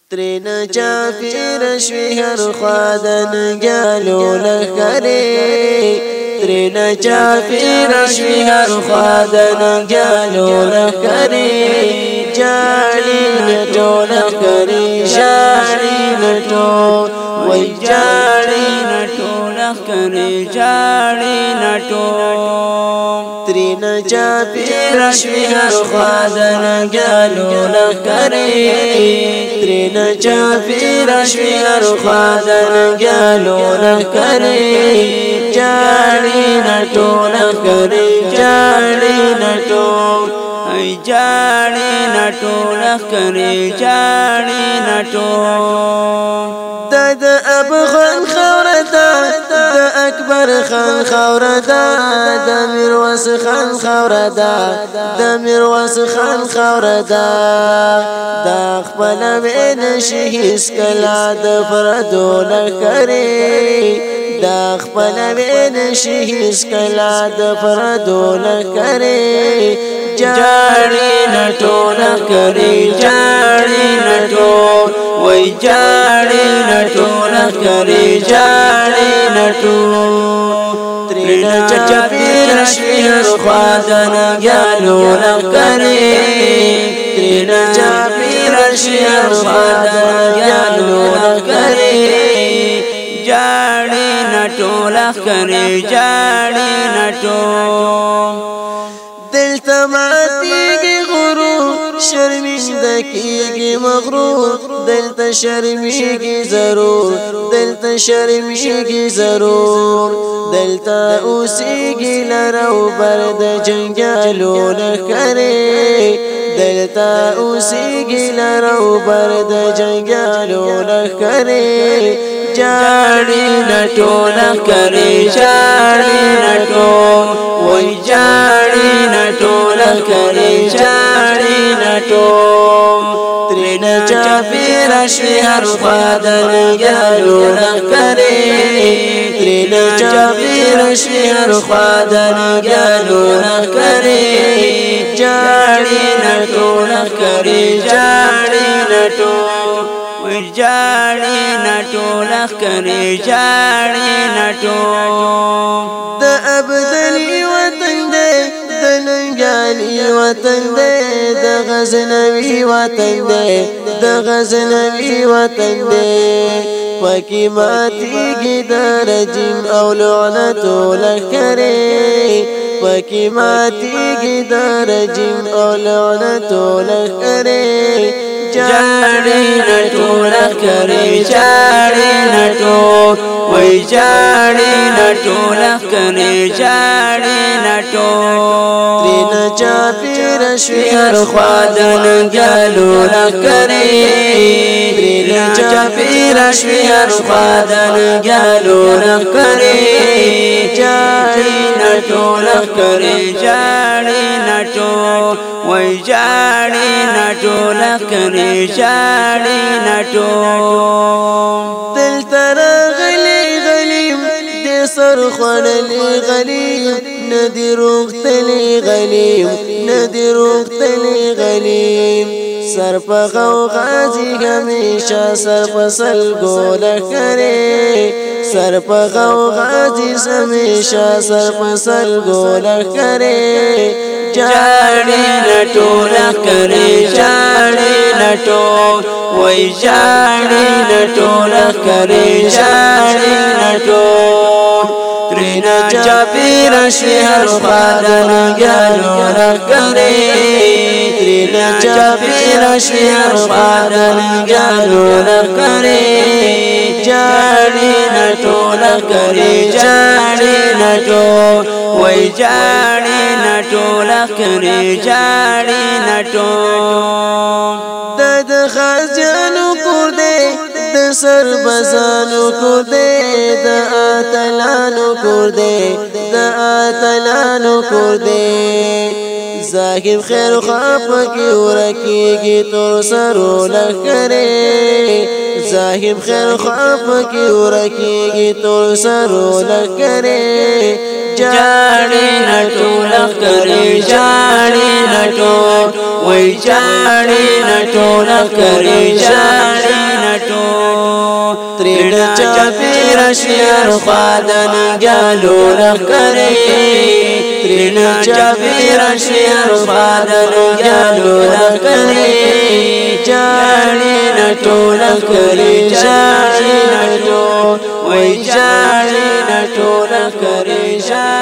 ترنا چاپیر شوی هر خوا د ننګیالو لښکرې ترنا چاپیر شوی هر خوا د ننګیالو لښکرې جاړي لټو لښکرې جاړي لټو وای جاړي لټو لښکرې جاړي لټو ترنا چاپیر شوی هر خوا د ننګیالو لښکرې ترنا چاپیر شوی هر خوا د ننګیالو لښکرې جاړي لټو لښکرې جاړي لټو ای جاړي لټو لښکرې جاړي لټو د افغان خوره ده د اکبر خان خوره ده د میرویس خان خوره ده د میرویس خان خوره ده دا خپل ونشي هیڅ کله د پردو لښکرې دا خپل ونشي هیڅ کله د پردو لښکرې جاړي لټو لښکرې جاړي لټو وای جاړي لټو لښکرې جاړي لټو ترنا چاپیر شوی هر خوا د ننګیالو لښکرې ترنا چاپیر شوی هر خوا د ننګیالو لښکرې جاړي لټو لښکرې جاړي لټو دلته ماتیږي غرور شرمنده کیږي مغرور دلته شرمیږي ضرور دلته شرمیږي ضرور دلته اوسیږي لرو بر د جنګیالو لښکرې دلته اوسیږي لرو بر د جنګیالو لښکرې جاړي لټو لښکرې جاړي لټو وای جاړي لټو لښکرې جاړي لټو ترنا چاپیر شوی هر خوا د ننګیالو لښکرې ترنا چاپیر شوی هر خوا د ننګیالو لښکرې جاړي لټو لښکرې جاړي لټو وای جاړي لټو لښکرې جاړي لټو د ابدالي وطن دی د ننګیالي وطن دی د غزنوي وطن دی د غزنوي وطن دی پکې ماتیږي د رجیم او لعنتو لښکرې پکې ماتیږي د رجیم او لعنتو لښکرې جاړي لټو لښکرې جاړي لټو وای جاړي لټو لښکرې جاړي لټو ترنا چاپیر شوی هر خوا د ننګیالو لښکرې ترنا چاپیر شوی هر خوا د ننګیالو لښکرې جاړي لټو لښکرې جاړي لټو وای جاړي لټو لښکرې جاړي لټو دلته راغلی غلیم د سر خوړلی غلیم ندی روغتلی غلیم ندی روغتلی غلیم سر په غوغازي همیشه سر په سلګو لښکرې سر په غوغازي همیشه سر په سلګو لښکرې جاړي لټو لښکرې جاړي لټو وای جاړي لټو لښکرې جاړي لټو ترنا چاپیر شوی هر خوا د ننګیالو لښکرې ترنا چاپیر شوی هر خوا د ننګیالو لښکرې جاړي لټو لښکرې جاړي لټو وای جاړي لټو لښکرې جاړي لټو د خاجانو کور دی د سربزانو کور دی د اتلانو کور دی د اتلانو کور دی زاهب خیر خوا پکې ورکیږي تور سرو لښکرې زاهب خیر خوا پکې ورکیږي تور سرو لښکرې جاړي لټو لښکرې جاړي لټو وای جاړي لټو لښکرې جاړي خادن جالو لخکری ترینا چاپیر شیر خادن جالو لخکری جاڑی نٹو لخکری جاڑی نٹو وی جاڑی نٹو لخکری جاڑی